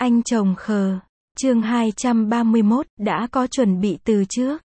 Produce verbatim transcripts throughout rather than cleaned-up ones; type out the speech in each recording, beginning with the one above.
Anh chồng khờ. Chương hai trăm ba mươi mốt, đã có chuẩn bị từ trước.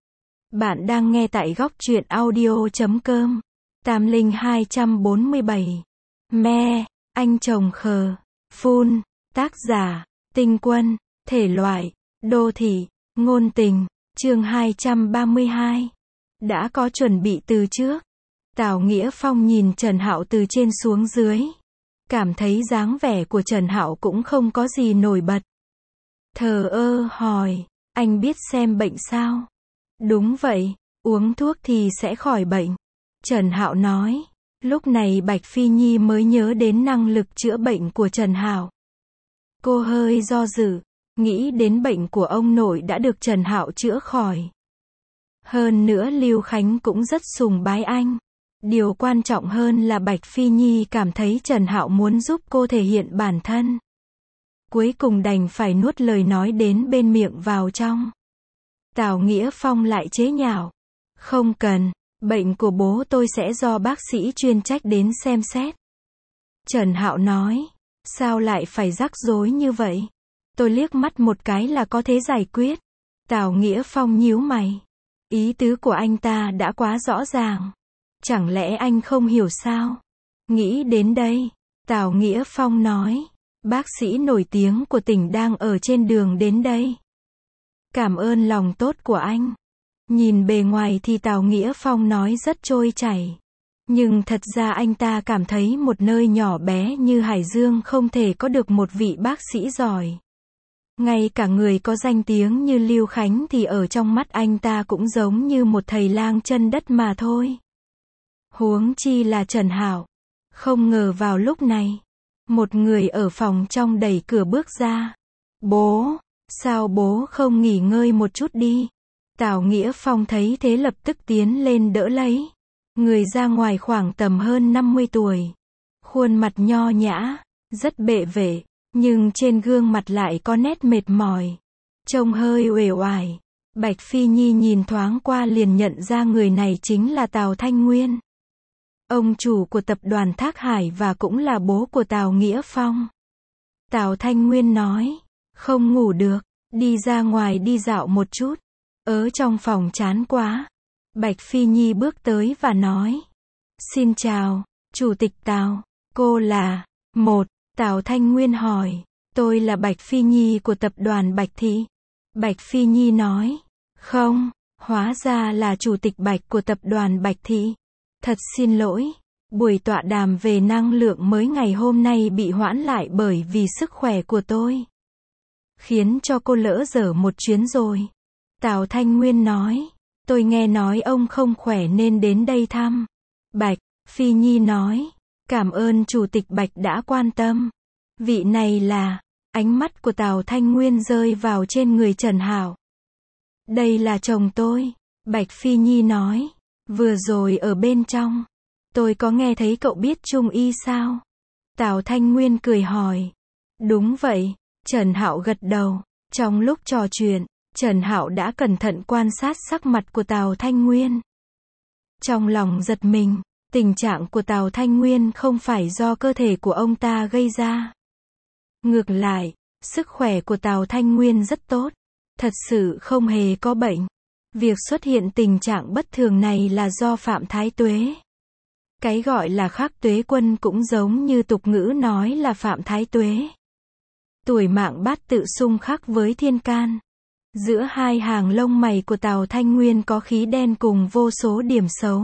Bạn đang nghe tại góc truyện audio chấm com. Tam Linh hai trăm bốn mươi bảy. Me, anh chồng khờ. Phun, tác giả, Tinh Quân, thể loại, đô thị, ngôn tình. Chương hai trăm ba mươi hai. Đã có chuẩn bị từ trước. Tào Nghĩa Phong nhìn Trần Hạo từ trên xuống dưới. Cảm thấy dáng vẻ của Trần Hạo cũng không có gì nổi bật. Thờ ơ hỏi, anh biết xem bệnh sao? Đúng vậy, uống thuốc thì sẽ khỏi bệnh. Trần Hạo nói. Lúc này Bạch Phi Nhi mới nhớ đến năng lực chữa bệnh của Trần Hạo. Cô hơi do dự, nghĩ đến bệnh của ông nội đã được Trần Hạo chữa khỏi. Hơn nữa Lưu Khánh cũng rất sùng bái anh. Điều quan trọng hơn là Bạch Phi Nhi cảm thấy Trần Hạo muốn giúp cô thể hiện bản thân. Cuối cùng đành phải nuốt lời nói đến bên miệng vào trong. Tào Nghĩa Phong lại chế nhạo. Không cần, bệnh của bố tôi sẽ do bác sĩ chuyên trách đến xem xét. Trần Hạo nói. Sao lại phải rắc rối như vậy? Tôi liếc mắt một cái là có thể giải quyết. Tào Nghĩa Phong nhíu mày. Ý tứ của anh ta đã quá rõ ràng. Chẳng lẽ anh không hiểu sao? Nghĩ đến đây, Tào Nghĩa Phong nói. Bác sĩ nổi tiếng của tỉnh đang ở trên đường đến đây. Cảm ơn lòng tốt của anh. Nhìn bề ngoài thì Tào Nghĩa Phong nói rất trôi chảy. Nhưng thật ra anh ta cảm thấy một nơi nhỏ bé như Hải Dương không thể có được một vị bác sĩ giỏi. Ngay cả người có danh tiếng như Lưu Khánh thì ở trong mắt anh ta cũng giống như một thầy lang chân đất mà thôi. Huống chi là Trần Hạo. Không ngờ vào lúc này, một người ở phòng trong đẩy cửa bước ra. Bố, sao bố không nghỉ ngơi một chút đi? Tào Nghĩa Phong thấy thế lập tức tiến lên đỡ lấy. Người ra ngoài khoảng tầm hơn năm mươi tuổi. Khuôn mặt nho nhã, rất bệ vệ, nhưng trên gương mặt lại có nét mệt mỏi. Trông hơi uể oải. Bạch Phi Nhi nhìn thoáng qua liền nhận ra người này chính là Tào Thanh Nguyên. Ông chủ của tập đoàn Thác Hải và cũng là bố của Tào Nghĩa Phong. Tào Thanh Nguyên nói. Không ngủ được, đi ra ngoài đi dạo một chút. Ở trong phòng chán quá. Bạch Phi Nhi bước tới và nói. Xin chào, Chủ tịch Tào, cô là... Một, Tào Thanh Nguyên hỏi. Tôi là Bạch Phi Nhi của tập đoàn Bạch Thị. Bạch Phi Nhi nói. Không, hóa ra là Chủ tịch Bạch của tập đoàn Bạch Thị. Thật xin lỗi, buổi tọa đàm về năng lượng mới ngày hôm nay bị hoãn lại bởi vì sức khỏe của tôi. Khiến cho cô lỡ dở một chuyến rồi. Tào Thanh Nguyên nói. Tôi nghe nói ông không khỏe nên đến đây thăm. Bạch Phi Nhi nói. Cảm ơn Chủ tịch Bạch đã quan tâm. Vị này là... Ánh mắt của Tào Thanh Nguyên rơi vào trên người Trần Hạo. Đây là chồng tôi. Bạch Phi Nhi nói. Vừa rồi ở bên trong, tôi có nghe thấy cậu biết Trung y sao? Tào Thanh Nguyên cười hỏi. Đúng vậy. Trần Hạo gật đầu. Trong lúc trò chuyện, Trần Hạo đã cẩn thận quan sát sắc mặt của Tào Thanh Nguyên. Trong lòng giật mình, tình trạng của Tào Thanh Nguyên không phải do cơ thể của ông ta gây ra. Ngược lại, sức khỏe của Tào Thanh Nguyên rất tốt. Thật sự không hề có bệnh. Việc xuất hiện tình trạng bất thường này là do Phạm Thái Tuế. Cái gọi là Khắc Tuế Quân cũng giống như tục ngữ nói là Phạm Thái Tuế. Tuổi mạng bát tự xung khắc với thiên can. Giữa hai hàng lông mày của Tào Thanh Nguyên có khí đen cùng vô số điểm xấu.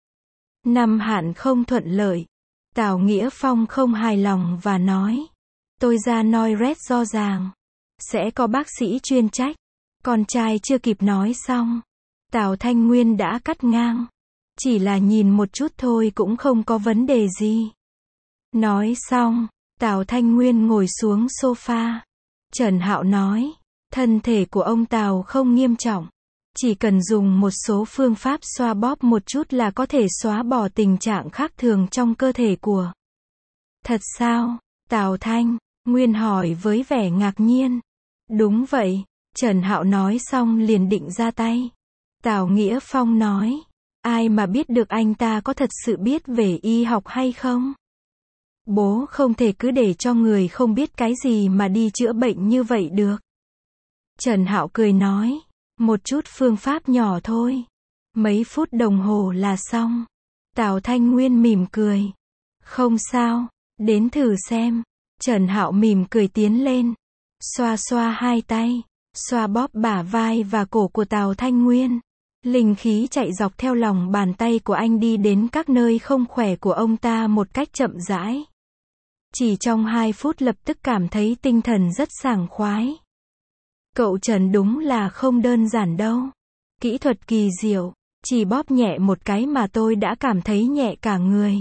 Năm hạn không thuận lợi. Tào Nghĩa Phong không hài lòng và nói. Tôi ra nói rét rõ ràng. Sẽ có bác sĩ chuyên trách. Con trai chưa kịp nói xong. Tào Thanh Nguyên đã cắt ngang. Chỉ là nhìn một chút thôi cũng không có vấn đề gì. Nói xong, Tào Thanh Nguyên ngồi xuống sofa. Trần Hạo nói. Thân thể của ông Tào không nghiêm trọng. Chỉ cần dùng một số phương pháp xoa bóp một chút là có thể xóa bỏ tình trạng khác thường trong cơ thể của. Thật sao? Tào Thanh Nguyên hỏi với vẻ ngạc nhiên. Đúng vậy. Trần Hạo nói xong liền định ra tay. Tào Nghĩa Phong nói. Ai mà biết được anh ta có thật sự biết về y học hay không? Bố không thể cứ để cho người không biết cái gì mà đi chữa bệnh như vậy được. Trần Hạo cười nói, một chút phương pháp nhỏ thôi. Mấy phút đồng hồ là xong. Tào Thanh Nguyên mỉm cười. Không sao, đến thử xem. Trần Hạo mỉm cười tiến lên. Xoa xoa hai tay, xoa bóp bả vai và cổ của Tào Thanh Nguyên. Linh khí chạy dọc theo lòng bàn tay của anh đi đến các nơi không khỏe của ông ta một cách chậm rãi. Chỉ trong hai phút lập tức cảm thấy tinh thần rất sảng khoái. Cậu Trần đúng là không đơn giản đâu. Kỹ thuật kỳ diệu, chỉ bóp nhẹ một cái mà tôi đã cảm thấy nhẹ cả người.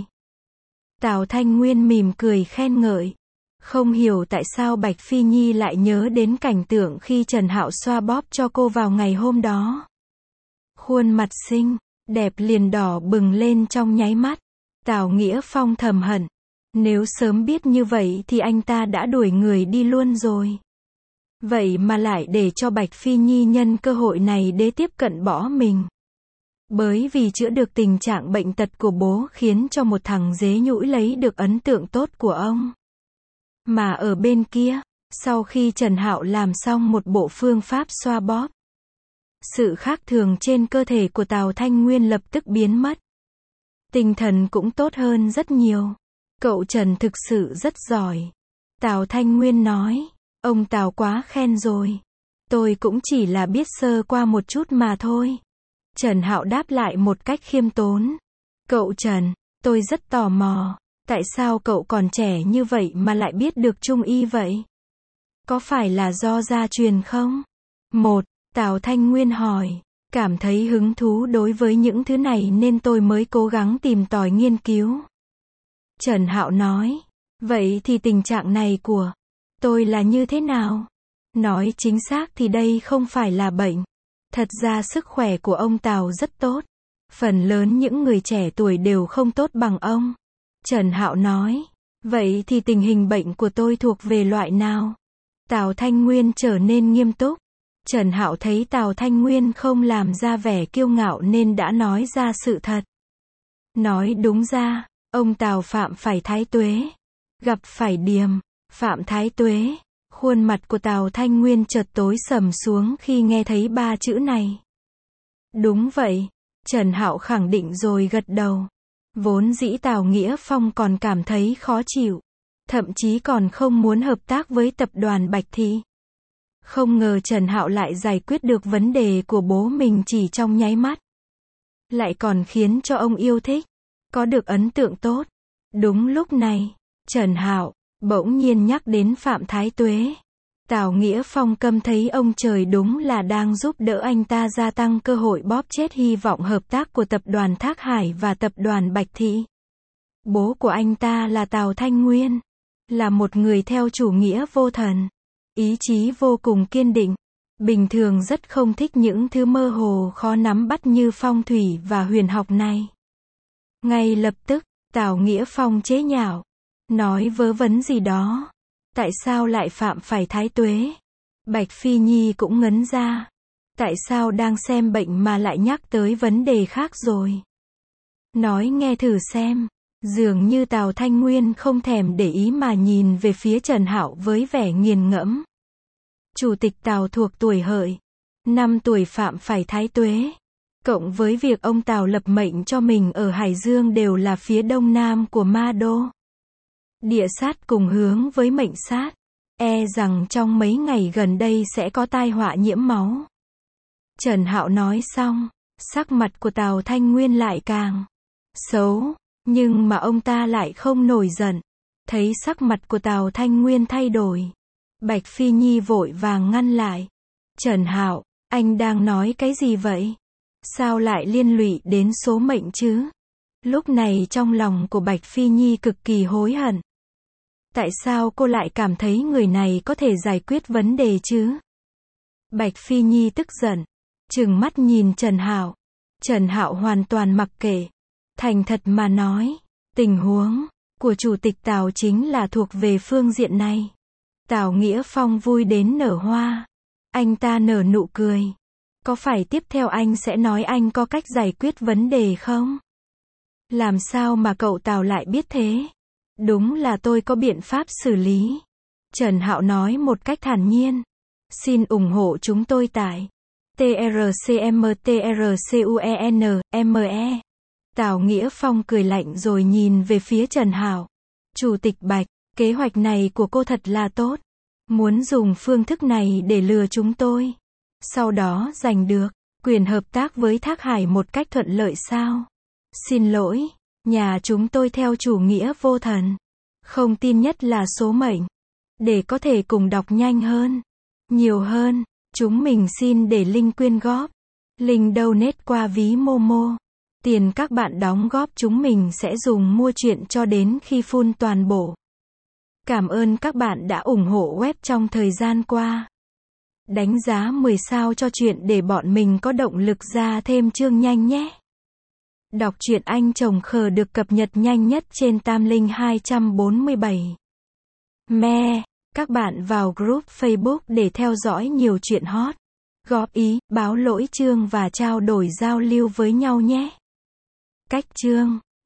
Tào Thanh Nguyên mỉm cười khen ngợi. Không hiểu tại sao Bạch Phi Nhi lại nhớ đến cảnh tượng khi Trần Hạo xoa bóp cho cô vào ngày hôm đó. Khuôn mặt xinh, đẹp liền đỏ bừng lên trong nháy mắt. Tào Nghĩa Phong thầm hận. Nếu sớm biết như vậy thì anh ta đã đuổi người đi luôn rồi. Vậy mà lại để cho Bạch Phi Nhi nhân cơ hội này để tiếp cận bỏ mình. Bởi vì chữa được tình trạng bệnh tật của bố khiến cho một thằng dế nhũi lấy được ấn tượng tốt của ông. Mà ở bên kia, sau khi Trần Hạo làm xong một bộ phương pháp xoa bóp, sự khác thường trên cơ thể của Tào Thanh Nguyên lập tức biến mất. Tinh thần cũng tốt hơn rất nhiều. Cậu Trần thực sự rất giỏi. Tào Thanh Nguyên nói, ông Tào quá khen rồi. Tôi cũng chỉ là biết sơ qua một chút mà thôi. Trần Hạo đáp lại một cách khiêm tốn. Cậu Trần, tôi rất tò mò. Tại sao cậu còn trẻ như vậy mà lại biết được trung y vậy? Có phải là do gia truyền không? Một, Tào Thanh Nguyên hỏi. Cảm thấy hứng thú đối với những thứ này nên tôi mới cố gắng tìm tòi nghiên cứu. Trần Hạo nói. Vậy thì tình trạng này của tôi là như thế nào? Nói chính xác thì đây không phải là bệnh. Thật ra sức khỏe của ông Tào rất tốt. Phần lớn những người trẻ tuổi đều không tốt bằng ông. Trần Hạo nói. Vậy thì tình hình bệnh của tôi thuộc về loại nào? Tào Thanh Nguyên trở nên nghiêm túc. Trần Hạo thấy Tào Thanh Nguyên không làm ra vẻ kiêu ngạo nên đã nói ra sự thật. Nói đúng ra, ông Tào phạm phải thái tuế. Gặp phải điềm, phạm thái tuế. Khuôn mặt của Tào Thanh Nguyên chợt tối sầm xuống khi nghe thấy ba chữ này. Đúng vậy, Trần Hạo khẳng định rồi gật đầu. Vốn dĩ Tào Nghĩa Phong còn cảm thấy khó chịu. Thậm chí còn không muốn hợp tác với tập đoàn Bạch Thị. Không ngờ Trần Hạo lại giải quyết được vấn đề của bố mình chỉ trong nháy mắt. Lại còn khiến cho ông yêu thích. Có được ấn tượng tốt. Đúng lúc này, Trần Hạo bỗng nhiên nhắc đến Phạm Thái Tuế. Tào Nghĩa Phong câm thấy ông trời đúng là đang giúp đỡ anh ta gia tăng cơ hội bóp chết hy vọng hợp tác của tập đoàn Thác Hải và tập đoàn Bạch Thị. Bố của anh ta là Tào Thanh Nguyên, là một người theo chủ nghĩa vô thần, ý chí vô cùng kiên định. Bình thường rất không thích những thứ mơ hồ khó nắm bắt như phong thủy và huyền học này. Ngay lập tức, Tào Nghĩa Phong chế nhạo, nói vớ vẩn gì đó. Tại sao lại phạm phải thái tuế? Bạch Phi Nhi cũng ngấn ra. Tại sao đang xem bệnh mà lại nhắc tới vấn đề khác rồi? Nói nghe thử xem. Dường như Tào Thanh Nguyên không thèm để ý mà nhìn về phía Trần Hạo với vẻ nghiền ngẫm. Chủ tịch Tào thuộc tuổi Hợi. Năm tuổi phạm phải thái tuế. Cộng với việc ông Tào lập mệnh cho mình ở Hải Dương đều là phía đông nam của Ma Đô. Địa sát cùng hướng với mệnh sát. E rằng trong mấy ngày gần đây sẽ có tai họa nhiễm máu. Trần Hạo nói xong, sắc mặt của Tào Thanh Nguyên lại càng xấu. Nhưng mà ông ta lại không nổi giận. Thấy sắc mặt của Tào Thanh Nguyên thay đổi. Bạch Phi Nhi vội vàng ngăn lại. Trần Hạo, anh đang nói cái gì vậy? Sao lại liên lụy đến số mệnh chứ? Lúc này trong lòng của Bạch Phi Nhi cực kỳ hối hận. Tại sao cô lại cảm thấy người này có thể giải quyết vấn đề chứ? Bạch Phi Nhi tức giận, trừng mắt nhìn Trần Hạo. Trần Hạo hoàn toàn mặc kệ. Thành thật mà nói, tình huống của chủ tịch Tào chính là thuộc về phương diện này. Tào Nghĩa Phong vui đến nở hoa. Anh ta nở nụ cười. Có phải tiếp theo anh sẽ nói anh có cách giải quyết vấn đề không? Làm sao mà cậu Tào lại biết thế? Đúng là tôi có biện pháp xử lý. Trần Hạo nói một cách thản nhiên. Xin ủng hộ chúng tôi tại trcmtrcuen.me. Tào Nghĩa Phong cười lạnh rồi nhìn về phía Trần Hạo. Chủ tịch Bạch, kế hoạch này của cô thật là tốt. Muốn dùng phương thức này để lừa chúng tôi. Sau đó giành được quyền hợp tác với Thác Hải một cách thuận lợi sao? Xin lỗi, nhà chúng tôi theo chủ nghĩa vô thần. Không tin nhất là số mệnh. Để có thể cùng đọc nhanh hơn, nhiều hơn, chúng mình xin để link quyên góp. Link donate qua ví Momo. Tiền các bạn đóng góp chúng mình sẽ dùng mua chuyện cho đến khi full toàn bộ. Cảm ơn các bạn đã ủng hộ web trong thời gian qua. Đánh giá mười sao cho chuyện để bọn mình có động lực ra thêm chương nhanh nhé. Đọc truyện Anh Chồng Khờ được cập nhật nhanh nhất trên Tam Linh hai trăm bốn mươi bảy. Me, các bạn vào group Facebook để theo dõi nhiều chuyện hot. Góp ý, báo lỗi chương và trao đổi giao lưu với nhau nhé. Cách chương